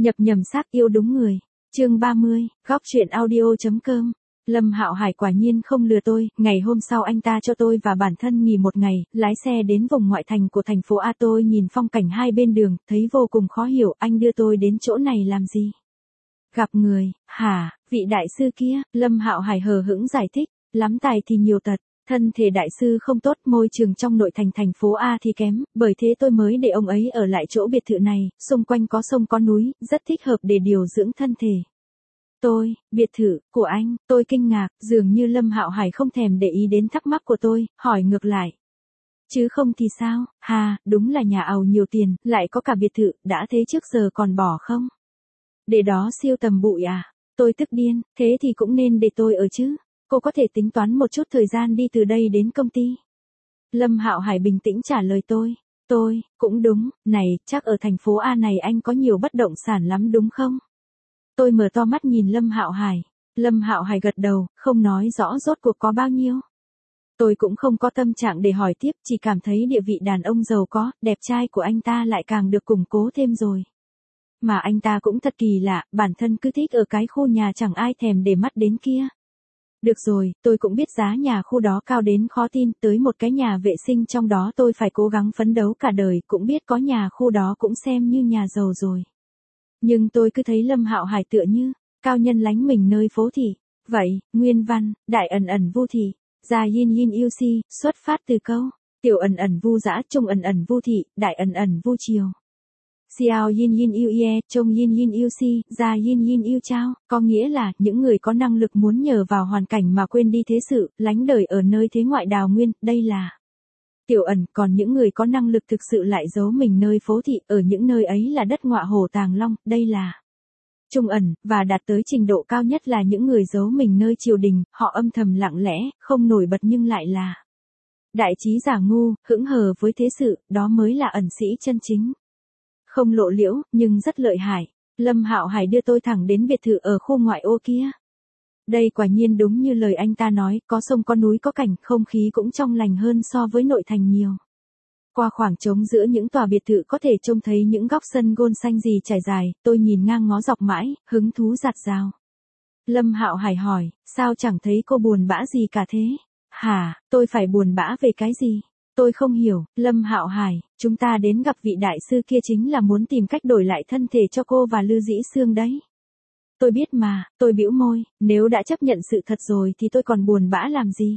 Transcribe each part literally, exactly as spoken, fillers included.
Nhập nhầm xác yêu đúng người. Chương ba mươi, góc truyện audio.com. Lâm Hạo Hải quả nhiên không lừa tôi, ngày hôm sau anh ta cho tôi và bản thân nghỉ một ngày, lái xe đến vùng ngoại thành của thành phố A. Tôi nhìn phong cảnh hai bên đường, thấy vô cùng khó hiểu, anh đưa tôi đến chỗ này làm gì? Gặp người, hả, vị đại sư kia, Lâm Hạo Hải hờ hững giải thích, lắm tài thì nhiều tật. Thân thể đại sư không tốt, môi trường trong nội thành thành phố A thì kém, bởi thế tôi mới để ông ấy ở lại chỗ biệt thự này, xung quanh có sông có núi, rất thích hợp để điều dưỡng thân thể. Tôi, biệt thự, của anh, tôi kinh ngạc, dường như Lâm Hạo Hải không thèm để ý đến thắc mắc của tôi, hỏi ngược lại. Chứ không thì sao, hà, đúng là nhà ầu nhiều tiền, lại có cả biệt thự, đã thế trước giờ còn bỏ không? Để đó siêu tầm bụi à? Tôi tức điên, thế thì cũng nên để tôi ở chứ. Cô có thể tính toán một chút thời gian đi từ đây đến công ty. Lâm Hạo Hải bình tĩnh trả lời tôi. Tôi, cũng đúng, này, chắc ở thành phố A này anh có nhiều bất động sản lắm đúng không? Tôi mở to mắt nhìn Lâm Hạo Hải. Lâm Hạo Hải gật đầu, không nói rõ rốt cuộc có bao nhiêu. Tôi cũng không có tâm trạng để hỏi tiếp, chỉ cảm thấy địa vị đàn ông giàu có, đẹp trai của anh ta lại càng được củng cố thêm rồi. Mà anh ta cũng thật kỳ lạ, bản thân cứ thích ở cái khu nhà chẳng ai thèm để mắt đến kia. Được rồi, tôi cũng biết giá nhà khu đó cao đến khó tin, tới một cái nhà vệ sinh trong đó tôi phải cố gắng phấn đấu cả đời, cũng biết có nhà khu đó cũng xem như nhà giàu rồi. Nhưng tôi cứ thấy Lâm Hạo Hải tựa như, cao nhân lánh mình nơi phố thị. Vậy, nguyên văn, đại ẩn ẩn vu thị, gia yin yin yêu si, xuất phát từ câu, tiểu ẩn ẩn vu dã, trung ẩn ẩn vu thị, đại ẩn ẩn vu chiều. Xiao yin yin yêu ye, trông yin yin yêu si, gia yin yin yêu chao, có nghĩa là, những người có năng lực muốn nhờ vào hoàn cảnh mà quên đi thế sự, lánh đời ở nơi thế ngoại đào nguyên, đây là tiểu ẩn, còn những người có năng lực thực sự lại giấu mình nơi phố thị, ở những nơi ấy là đất ngọa hổ tàng long, đây là trung ẩn, và đạt tới trình độ cao nhất là những người giấu mình nơi triều đình, họ âm thầm lặng lẽ, không nổi bật nhưng lại là đại trí giả ngu, hững hờ với thế sự, đó mới là ẩn sĩ chân chính. Không lộ liễu, nhưng rất lợi hại. Lâm Hạo Hải đưa tôi thẳng đến biệt thự ở khu ngoại ô kia. Đây quả nhiên đúng như lời anh ta nói, có sông có núi có cảnh, không khí cũng trong lành hơn so với nội thành nhiều. Qua khoảng trống giữa những tòa biệt thự có thể trông thấy những góc sân gôn xanh gì trải dài, tôi nhìn ngang ngó dọc mãi, hứng thú dạt dào. Lâm Hạo Hải hỏi, sao chẳng thấy cô buồn bã gì cả thế? Hả, tôi phải buồn bã về cái gì? Tôi không hiểu, Lâm Hạo Hải, chúng ta đến gặp vị đại sư kia chính là muốn tìm cách đổi lại thân thể cho cô và Lư Dĩ Sương đấy. Tôi biết mà, tôi bĩu môi, nếu đã chấp nhận sự thật rồi thì tôi còn buồn bã làm gì?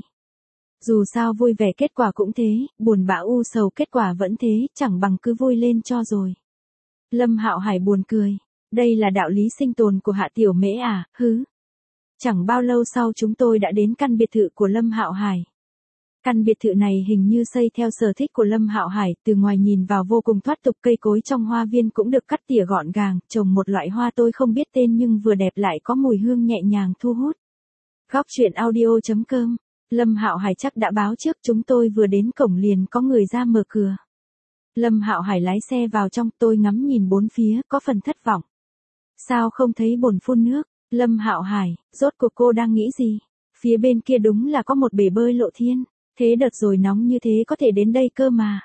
Dù sao vui vẻ kết quả cũng thế, buồn bã u sầu kết quả vẫn thế, chẳng bằng cứ vui lên cho rồi. Lâm Hạo Hải buồn cười, đây là đạo lý sinh tồn của Hạ Tiểu Mễ à, hứ. Chẳng bao lâu sau chúng tôi đã đến căn biệt thự của Lâm Hạo Hải. Căn biệt thự này hình như xây theo sở thích của Lâm Hạo Hải, từ ngoài nhìn vào vô cùng thoát tục, cây cối trong hoa viên cũng được cắt tỉa gọn gàng, trồng một loại hoa tôi không biết tên nhưng vừa đẹp lại có mùi hương nhẹ nhàng thu hút. Góc truyện audio.com. Lâm Hạo Hải chắc đã báo trước, chúng tôi vừa đến cổng liền có người ra mở cửa. Lâm Hạo Hải lái xe vào trong, tôi ngắm nhìn bốn phía, có phần thất vọng. Sao không thấy bồn phun nước? Lâm Hạo Hải, rốt cuộc cô đang nghĩ gì? Phía bên kia đúng là có một bể bơi lộ thiên. Thế đợt rồi nóng như thế có thể đến đây cơ mà.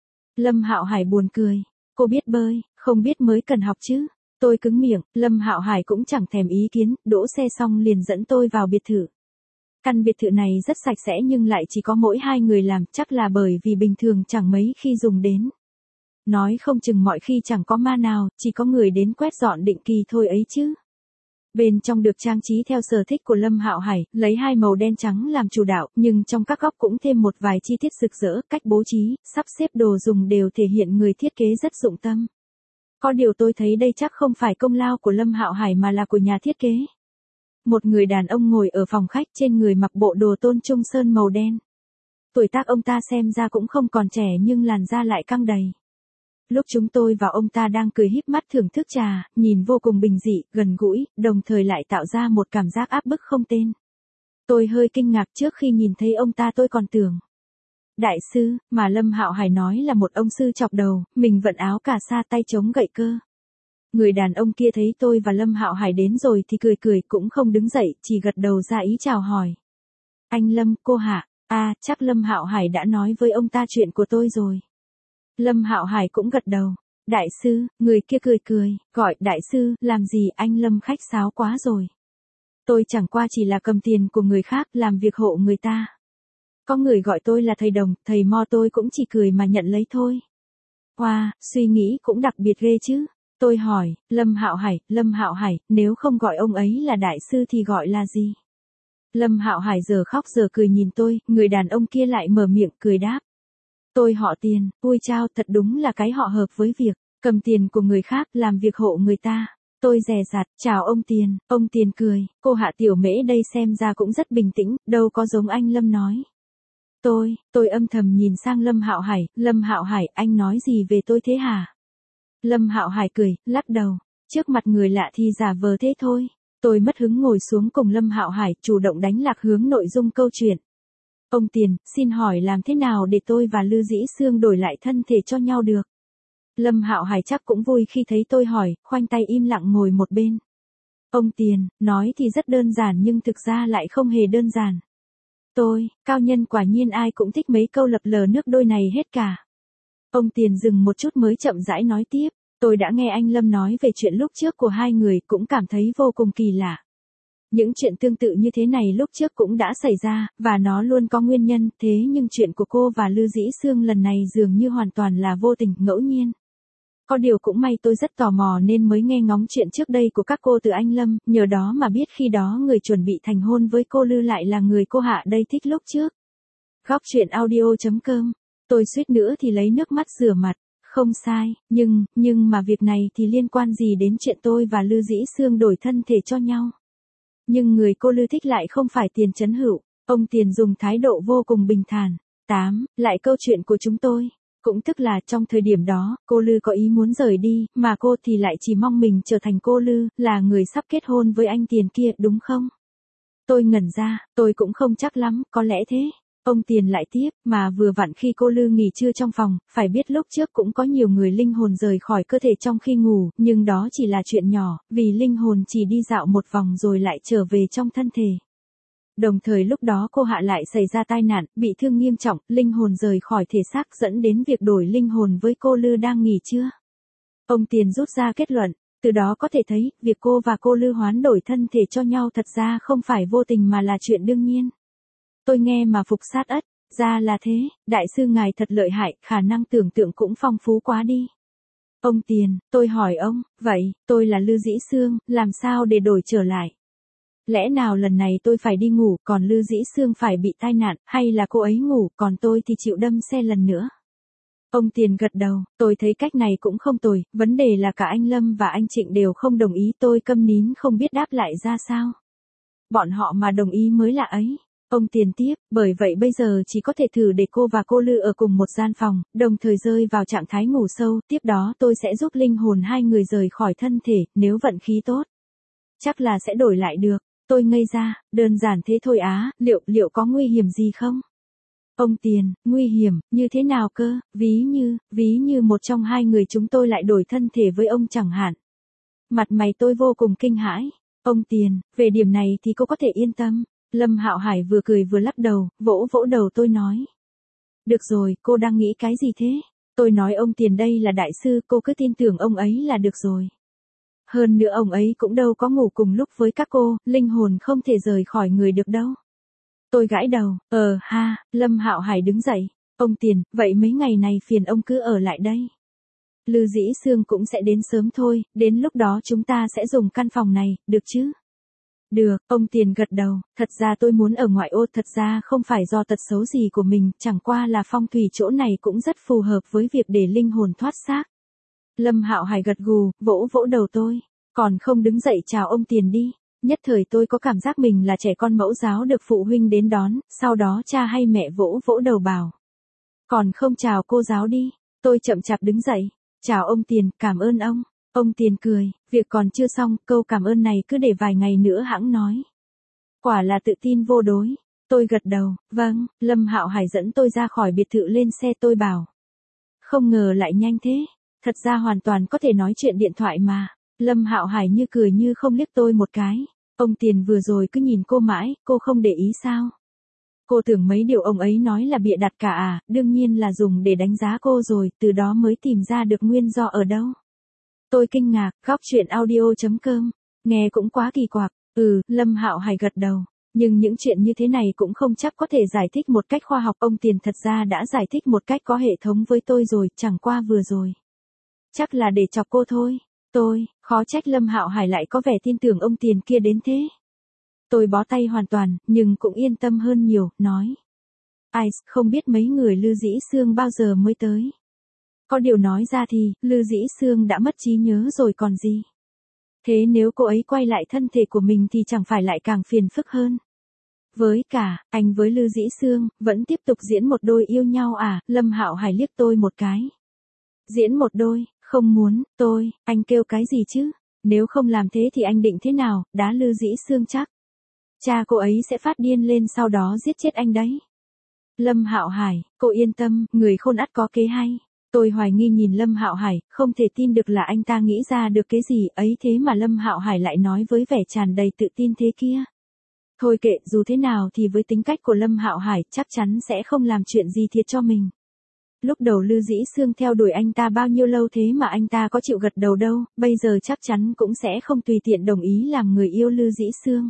Lâm Hạo Hải buồn cười. Cô biết bơi, không biết mới cần học chứ. Tôi cứng miệng, Lâm Hạo Hải cũng chẳng thèm ý kiến, đỗ xe xong liền dẫn tôi vào biệt thự. Căn biệt thự này rất sạch sẽ nhưng lại chỉ có mỗi hai người làm, chắc là bởi vì bình thường chẳng mấy khi dùng đến. Nói không chừng mọi khi chẳng có ma nào, chỉ có người đến quét dọn định kỳ thôi ấy chứ. Bên trong được trang trí theo sở thích của Lâm Hạo Hải, lấy hai màu đen trắng làm chủ đạo, nhưng trong các góc cũng thêm một vài chi tiết rực rỡ, cách bố trí, sắp xếp đồ dùng đều thể hiện người thiết kế rất dụng tâm. Có điều tôi thấy đây chắc không phải công lao của Lâm Hạo Hải mà là của nhà thiết kế. Một người đàn ông ngồi ở phòng khách, trên người mặc bộ đồ tôn trung sơn màu đen. Tuổi tác ông ta xem ra cũng không còn trẻ nhưng làn da lại căng đầy. Lúc chúng tôi vào ông ta đang cười híp mắt thưởng thức trà, nhìn vô cùng bình dị, gần gũi, đồng thời lại tạo ra một cảm giác áp bức không tên. Tôi hơi kinh ngạc, trước khi nhìn thấy ông ta tôi còn tưởng. Đại sư, mà Lâm Hạo Hải nói là một ông sư chọc đầu, mình vận áo cà sa tay chống gậy cơ. Người đàn ông kia thấy tôi và Lâm Hạo Hải đến rồi thì cười cười, cũng không đứng dậy, chỉ gật đầu ra ý chào hỏi. Anh Lâm, cô Hạ, à, chắc Lâm Hạo Hải đã nói với ông ta chuyện của tôi rồi. Lâm Hạo Hải cũng gật đầu. Đại sư, người kia cười cười, gọi đại sư, làm gì anh Lâm khách sáo quá rồi. Tôi chẳng qua chỉ là cầm tiền của người khác, làm việc hộ người ta. Có người gọi tôi là thầy Đồng, thầy Mo tôi cũng chỉ cười mà nhận lấy thôi. Wow, suy nghĩ cũng đặc biệt ghê chứ. Tôi hỏi, Lâm Hạo Hải, Lâm Hạo Hải, nếu không gọi ông ấy là đại sư thì gọi là gì? Lâm Hạo Hải giờ khóc giờ cười nhìn tôi, người đàn ông kia lại mở miệng cười đáp. Tôi họ Tiền, ui chao, thật đúng là cái họ hợp với việc cầm tiền của người khác, làm việc hộ người ta. Tôi dè dặt, chào ông Tiền, ông Tiền cười, cô Hạ Tiểu Mễ đây xem ra cũng rất bình tĩnh, đâu có giống anh Lâm nói. Tôi, tôi âm thầm nhìn sang Lâm Hạo Hải, Lâm Hạo Hải, anh nói gì về tôi thế hả? Lâm Hạo Hải cười, lắc đầu, trước mặt người lạ thì giả vờ thế thôi. Tôi mất hứng ngồi xuống cùng Lâm Hạo Hải, chủ động đánh lạc hướng nội dung câu chuyện. Ông Tiền, xin hỏi làm thế nào để tôi và Lư Dĩ Sương đổi lại thân thể cho nhau được? Lâm Hạo Hải chắc cũng vui khi thấy tôi hỏi, khoanh tay im lặng ngồi một bên. Ông Tiền, nói thì rất đơn giản nhưng thực ra lại không hề đơn giản. Tôi, cao nhân quả nhiên ai cũng thích mấy câu lập lờ nước đôi này hết cả. Ông Tiền dừng một chút mới chậm rãi nói tiếp, tôi đã nghe anh Lâm nói về chuyện lúc trước của hai người cũng cảm thấy vô cùng kỳ lạ. Những chuyện tương tự như thế này lúc trước cũng đã xảy ra, và nó luôn có nguyên nhân, thế nhưng chuyện của cô và Lư Dĩ Sương lần này dường như hoàn toàn là vô tình, ngẫu nhiên. Có điều cũng may tôi rất tò mò nên mới nghe ngóng chuyện trước đây của các cô từ anh Lâm, nhờ đó mà biết khi đó người chuẩn bị thành hôn với cô Lư lại là người cô Hạ đây thích lúc trước. Góc truyện audio chấm com. Tôi suýt nữa thì lấy nước mắt rửa mặt. Không sai, nhưng, nhưng mà việc này thì liên quan gì đến chuyện tôi và Lư Dĩ Sương đổi thân thể cho nhau. Nhưng người cô Lư thích lại không phải Tiền Chấn Hữu, ông Tiền dùng thái độ vô cùng bình thản. tám. Lại câu chuyện của chúng tôi. Cũng tức là trong thời điểm đó, cô Lư có ý muốn rời đi, mà cô thì lại chỉ mong mình trở thành cô Lư, là người sắp kết hôn với anh Tiền kia, đúng không? Tôi ngẩn ra, tôi cũng không chắc lắm, có lẽ thế. Ông Tiền lại tiếp, mà vừa vặn khi cô Lư nghỉ trưa trong phòng, phải biết lúc trước cũng có nhiều người linh hồn rời khỏi cơ thể trong khi ngủ, nhưng đó chỉ là chuyện nhỏ, vì linh hồn chỉ đi dạo một vòng rồi lại trở về trong thân thể. Đồng thời lúc đó cô Hạ lại xảy ra tai nạn, bị thương nghiêm trọng, linh hồn rời khỏi thể xác dẫn đến việc đổi linh hồn với cô Lư đang nghỉ trưa. Ông Tiền rút ra kết luận, từ đó có thể thấy, việc cô và cô Lư hoán đổi thân thể cho nhau thật ra không phải vô tình mà là chuyện đương nhiên. Tôi nghe mà phục sát ất, ra là thế, đại sư ngài thật lợi hại, khả năng tưởng tượng cũng phong phú quá đi. Ông Tiền, tôi hỏi ông, vậy, tôi là Lư Dĩ Sương, làm sao để đổi trở lại? Lẽ nào lần này tôi phải đi ngủ, còn Lư Dĩ Sương phải bị tai nạn, hay là cô ấy ngủ, còn tôi thì chịu đâm xe lần nữa? Ông Tiền gật đầu, tôi thấy cách này cũng không tồi, vấn đề là cả anh Lâm và anh Trịnh đều không đồng ý, tôi câm nín không biết đáp lại ra sao. Bọn họ mà đồng ý mới lạ ấy. Ông Tiền tiếp, bởi vậy bây giờ chỉ có thể thử để cô và cô Lư ở cùng một gian phòng, đồng thời rơi vào trạng thái ngủ sâu, tiếp đó tôi sẽ giúp linh hồn hai người rời khỏi thân thể, nếu vận khí tốt. Chắc là sẽ đổi lại được. Tôi ngây ra, đơn giản thế thôi á, liệu, liệu có nguy hiểm gì không? Ông Tiền, nguy hiểm, như thế nào cơ, ví như, ví như một trong hai người chúng tôi lại đổi thân thể với ông chẳng hạn. Mặt mày tôi vô cùng kinh hãi. Ông Tiền, về điểm này thì cô có thể yên tâm. Lâm Hạo Hải vừa cười vừa lắc đầu, vỗ vỗ đầu tôi nói. Được rồi, cô đang nghĩ cái gì thế? Tôi nói ông Tiền đây là đại sư, cô cứ tin tưởng ông ấy là được rồi. Hơn nữa ông ấy cũng đâu có ngủ cùng lúc với các cô, linh hồn không thể rời khỏi người được đâu. Tôi gãi đầu, ờ ha, Lâm Hạo Hải đứng dậy. Ông Tiền, vậy mấy ngày này phiền ông cứ ở lại đây. Lư Dĩ Sương cũng sẽ đến sớm thôi, đến lúc đó chúng ta sẽ dùng căn phòng này, được chứ? Được, ông Tiền gật đầu, thật ra tôi muốn ở ngoại ô, thật ra không phải do tật xấu gì của mình, chẳng qua là phong thủy chỗ này cũng rất phù hợp với việc để linh hồn thoát xác. Lâm Hạo Hải gật gù, vỗ vỗ đầu tôi, còn không đứng dậy chào ông Tiền đi. Nhất thời tôi có cảm giác mình là trẻ con mẫu giáo được phụ huynh đến đón, sau đó cha hay mẹ vỗ vỗ đầu bảo. Còn không chào cô giáo đi, tôi chậm chạp đứng dậy, chào ông Tiền, cảm ơn ông. Ông Tiền cười, việc còn chưa xong, câu cảm ơn này cứ để vài ngày nữa hẵng nói. Quả là tự tin vô đối. Tôi gật đầu, vâng, Lâm Hạo Hải dẫn tôi ra khỏi biệt thự lên xe tôi bảo. Không ngờ lại nhanh thế, thật ra hoàn toàn có thể nói chuyện điện thoại mà. Lâm Hạo Hải như cười như không liếc tôi một cái. Ông Tiền vừa rồi cứ nhìn cô mãi, cô không để ý sao? Cô tưởng mấy điều ông ấy nói là bịa đặt cả à, đương nhiên là dùng để đánh giá cô rồi, từ đó mới tìm ra được nguyên do ở đâu. Tôi kinh ngạc, góc chuyện audio.com, nghe cũng quá kỳ quặc. Ừ, Lâm Hạo Hải gật đầu. Nhưng những chuyện như thế này cũng không chắc có thể giải thích một cách khoa học. Ông Tiền thật ra đã giải thích một cách có hệ thống với tôi rồi, chẳng qua vừa rồi. Chắc là để chọc cô thôi. Tôi, khó trách Lâm Hạo Hải lại có vẻ tin tưởng ông Tiền kia đến thế. Tôi bó tay hoàn toàn, nhưng cũng yên tâm hơn nhiều, nói. Ai, không biết mấy người Lư Dĩ Sương bao giờ mới tới. Có điều nói ra thì, Lư Dĩ Sương đã mất trí nhớ rồi còn gì. Thế nếu cô ấy quay lại thân thể của mình thì chẳng phải lại càng phiền phức hơn. Với cả, anh với Lư Dĩ Sương, vẫn tiếp tục diễn một đôi yêu nhau à, Lâm Hạo Hải liếc tôi một cái. Diễn một đôi, không muốn, tôi, anh kêu cái gì chứ? Nếu không làm thế thì anh định thế nào, đá Lư Dĩ Sương chắc. Cha cô ấy sẽ phát điên lên sau đó giết chết anh đấy. Lâm Hạo Hải, cô yên tâm, người khôn ắt có kế hay. Tôi hoài nghi nhìn Lâm Hạo Hải, không thể tin được là anh ta nghĩ ra được cái gì ấy thế mà Lâm Hạo Hải lại nói với vẻ tràn đầy tự tin thế kia. Thôi kệ, dù thế nào thì với tính cách của Lâm Hạo Hải chắc chắn sẽ không làm chuyện gì thiệt cho mình. Lúc đầu Lư Dĩ Sương theo đuổi anh ta bao nhiêu lâu thế mà anh ta có chịu gật đầu đâu, bây giờ chắc chắn cũng sẽ không tùy tiện đồng ý làm người yêu Lư Dĩ Sương.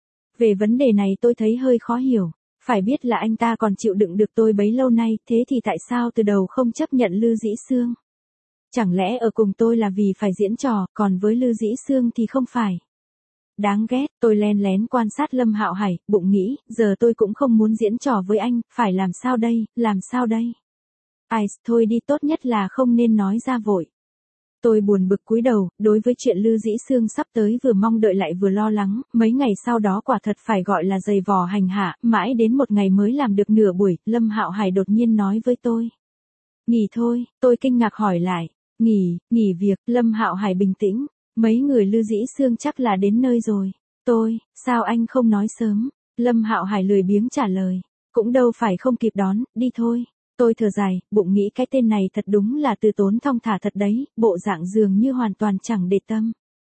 Về vấn đề này tôi thấy hơi khó hiểu. Phải biết là anh ta còn chịu đựng được tôi bấy lâu nay, thế thì tại sao từ đầu không chấp nhận Lư Dĩ Sương? Chẳng lẽ ở cùng tôi là vì phải diễn trò, còn với Lư Dĩ Sương thì không phải? Đáng ghét, tôi len lén quan sát Lâm Hạo Hải, bụng nghĩ, giờ tôi cũng không muốn diễn trò với anh, phải làm sao đây, làm sao đây? Ai, thôi đi, tốt nhất là không nên nói ra vội. Tôi buồn bực cúi đầu, đối với chuyện Lư Dĩ Sương sắp tới vừa mong đợi lại vừa lo lắng, mấy ngày sau đó quả thật phải gọi là dày vò hành hạ, mãi đến một ngày mới làm được nửa buổi, Lâm Hạo Hải đột nhiên nói với tôi. Nghỉ thôi, tôi kinh ngạc hỏi lại, nghỉ, nghỉ việc, Lâm Hạo Hải bình tĩnh, mấy người Lư Dĩ Sương chắc là đến nơi rồi. Tôi, sao anh không nói sớm? Lâm Hạo Hải lười biếng trả lời, cũng đâu phải không kịp đón, đi thôi. Tôi thở dài, bụng nghĩ cái tên này thật đúng là từ tốn thong thả thật đấy, bộ dạng dường như hoàn toàn chẳng để tâm.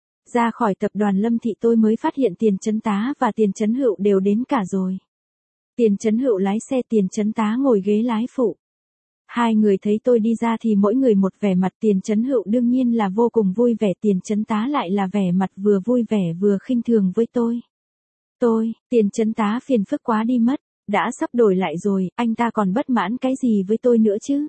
Ra khỏi tập đoàn Lâm Thị tôi mới phát hiện Tiền Chấn Tá và Tiền Chấn Hựu đều đến cả rồi. Tiền Chấn Hựu lái xe, Tiền Chấn Tá ngồi ghế lái phụ. Hai người thấy tôi đi ra thì mỗi người một vẻ mặt. Tiền Chấn Hựu đương nhiên là vô cùng vui vẻ, Tiền Chấn Tá lại là vẻ mặt vừa vui vẻ vừa khinh thường với tôi. Tôi, Tiền Chấn Tá phiền phức quá đi mất. Đã sắp đổi lại rồi, anh ta còn bất mãn cái gì với tôi nữa chứ?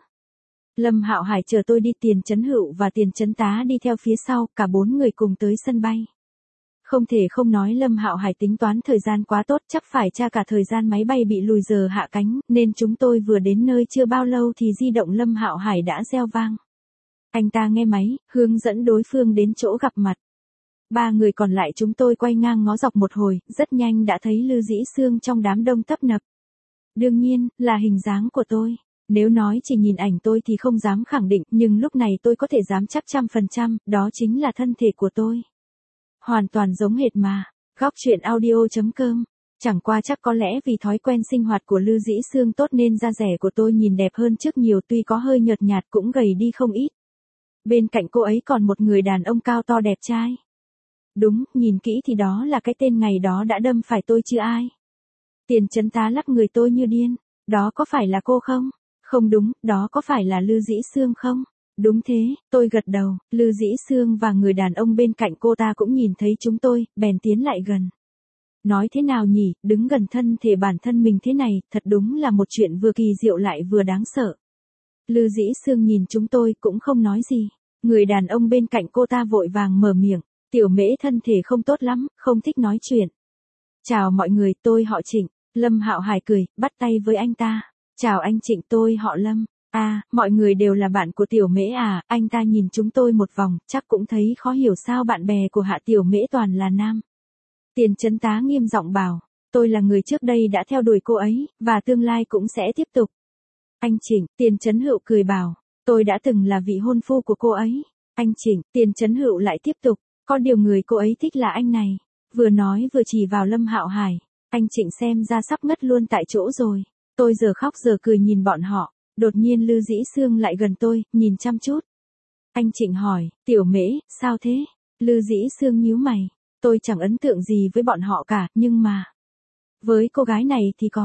Lâm Hạo Hải chờ tôi đi, Tiền Chấn Hựu và Tiền Chấn Tá đi theo phía sau, cả bốn người cùng tới sân bay. Không thể không nói Lâm Hạo Hải tính toán thời gian quá tốt, chắc phải tra cả thời gian máy bay bị lùi giờ hạ cánh, nên chúng tôi vừa đến nơi chưa bao lâu thì di động Lâm Hạo Hải đã reo vang. Anh ta nghe máy, hướng dẫn đối phương đến chỗ gặp mặt. Ba người còn lại chúng tôi quay ngang ngó dọc một hồi, rất nhanh đã thấy Lư Dĩ Sương trong đám đông tấp nập. Đương nhiên, là hình dáng của tôi. Nếu nói chỉ nhìn ảnh tôi thì không dám khẳng định, nhưng lúc này tôi có thể dám chắc trăm phần trăm, đó chính là thân thể của tôi. Hoàn toàn giống hệt mà. Góc chuyện audio.com. Chẳng qua chắc có lẽ vì thói quen sinh hoạt của Lư Dĩ Sương tốt nên da rẻ của tôi nhìn đẹp hơn trước nhiều, tuy có hơi nhợt nhạt cũng gầy đi không ít. Bên cạnh cô ấy còn một người đàn ông cao to đẹp trai. Đúng, nhìn kỹ thì đó là cái tên ngày đó đã đâm phải tôi chứ ai. Tiền Chấn Tá lắc người tôi như điên. Đó có phải là cô không? Không đúng, đó có phải là Lư Dĩ Sương không? Đúng thế, tôi gật đầu, Lư Dĩ Sương và người đàn ông bên cạnh cô ta cũng nhìn thấy chúng tôi, bèn tiến lại gần. Nói thế nào nhỉ, đứng gần thân thể bản thân mình thế này, thật đúng là một chuyện vừa kỳ diệu lại vừa đáng sợ. Lư Dĩ Sương nhìn chúng tôi cũng không nói gì. Người đàn ông bên cạnh cô ta vội vàng mở miệng, Tiểu Mễ thân thể không tốt lắm, không thích nói chuyện. Chào mọi người, tôi họ Trịnh. Lâm Hạo Hải cười, bắt tay với anh ta. Chào anh Trịnh, tôi họ Lâm. À, mọi người đều là bạn của Tiểu Mễ à? Anh ta nhìn chúng tôi một vòng, chắc cũng thấy khó hiểu sao bạn bè của Hạ Tiểu Mễ toàn là nam. Tiền Chấn Tá nghiêm giọng bảo, tôi là người trước đây đã theo đuổi cô ấy, và tương lai cũng sẽ tiếp tục. Anh Trịnh, Tiền Chấn Hựu cười bảo, tôi đã từng là vị hôn phu của cô ấy. Anh Trịnh, Tiền Chấn Hựu lại tiếp tục, có điều người cô ấy thích là anh này. Vừa nói vừa chỉ vào Lâm Hạo Hải. Anh Trịnh xem ra sắp ngất luôn tại chỗ rồi. Tôi giờ khóc giờ cười nhìn bọn họ. Đột nhiên Lư Dĩ Sương lại gần tôi, nhìn chăm chút. Anh Trịnh hỏi, Tiểu Mễ, sao thế? Lư Dĩ Sương nhíu mày. Tôi chẳng ấn tượng gì với bọn họ cả, nhưng mà... với cô gái này thì có.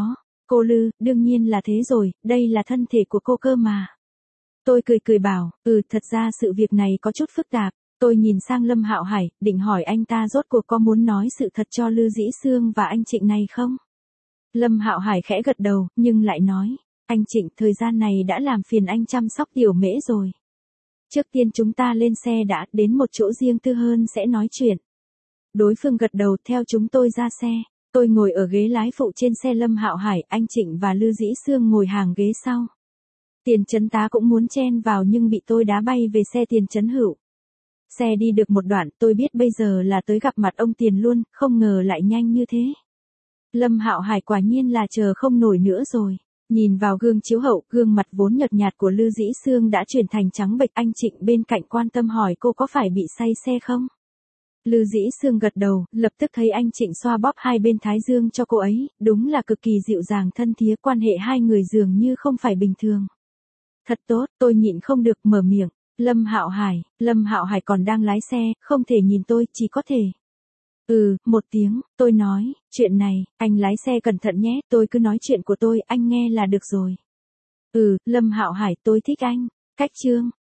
Cô Lư, đương nhiên là thế rồi, đây là thân thể của cô cơ mà. Tôi cười cười bảo, ừ, thật ra sự việc này có chút phức tạp. Tôi nhìn sang Lâm Hạo Hải, định hỏi anh ta rốt cuộc có muốn nói sự thật cho Lư Dĩ Sương và anh Trịnh này không? Lâm Hạo Hải khẽ gật đầu, nhưng lại nói, anh Trịnh, thời gian này đã làm phiền anh chăm sóc tiểu mễ rồi. Trước tiên chúng ta lên xe đã, đến một chỗ riêng tư hơn sẽ nói chuyện. Đối phương gật đầu, theo chúng tôi ra xe. Tôi ngồi ở ghế lái phụ trên xe Lâm Hạo Hải, anh Trịnh và Lư Dĩ Sương ngồi hàng ghế sau. Tiền Chấn Tá cũng muốn chen vào nhưng bị tôi đá bay về xe Tiền Chấn Hữu. Xe đi được một đoạn, tôi biết bây giờ là tới gặp mặt ông Tiền luôn, không ngờ lại nhanh như thế. Lâm Hạo Hải quả nhiên là chờ không nổi nữa rồi. Nhìn vào gương chiếu hậu, gương mặt vốn nhợt nhạt của Lư Dĩ Sương đã chuyển thành trắng bệch. Anh Trịnh bên cạnh quan tâm hỏi cô có phải bị say xe không? Lư Dĩ Sương gật đầu, lập tức thấy anh Trịnh xoa bóp hai bên thái dương cho cô ấy, đúng là cực kỳ dịu dàng thân thiết, quan hệ hai người dường như không phải bình thường. Thật tốt, tôi nhịn không được mở miệng. Lâm Hạo Hải, Lâm Hạo Hải còn đang lái xe, không thể nhìn tôi, chỉ có thể. Ừ, một tiếng, tôi nói, chuyện này, anh lái xe cẩn thận nhé, tôi cứ nói chuyện của tôi, anh nghe là được rồi. Ừ, Lâm Hạo Hải, tôi thích anh. Cách chương.